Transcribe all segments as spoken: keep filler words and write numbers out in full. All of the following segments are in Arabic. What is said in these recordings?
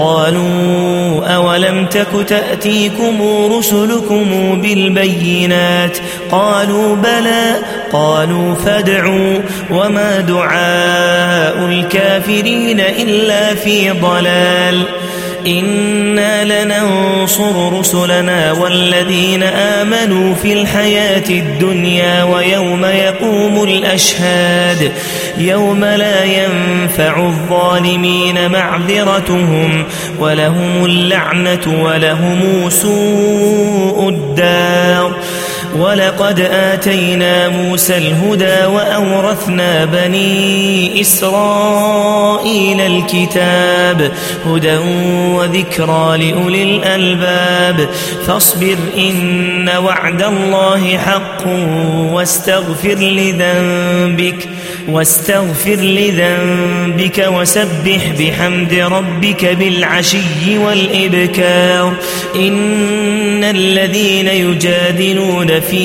قالوا أولم تك تأتيكم رسلكم بالبينات قالوا بلى قالوا فادعوا وما دعاء الكافرين إلا في ضلال إنا لننصر رسلنا والذين آمنوا في الحياة الدنيا ويوم يقوم الأشهاد يوم لا ينفع الظالمين معذرتهم ولهم اللعنة ولهم سوء الدار ولقد آتينا موسى الهدى وأورثنا بني إسرائيل الكتاب هدى وذكرى لأولي الألباب فاصبر إن وعد الله حق واستغفر لذنبك واستغفر لذنبك وسبح بحمد ربك بالعشي والإبكار إن الذين يجادلون في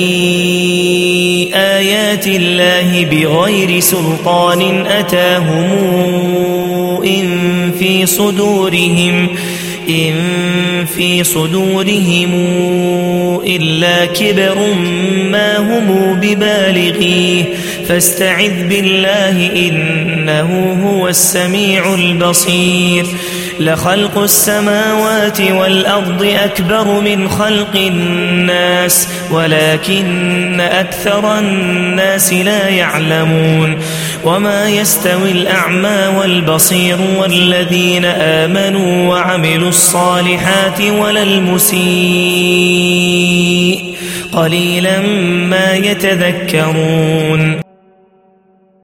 آيات الله بغير سلطان أتاهم إن في صدورهم إن في صدورهم إلا كبر ما هم ببالغيه فاستعذ بالله إنه هو السميع البصير لخلق السماوات والأرض أكبر من خلق الناس ولكن أكثر الناس لا يعلمون وما يستوي الأعمى والبصير والذين آمنوا وعملوا الصالحات ولا المسيء قليلا ما يتذكرون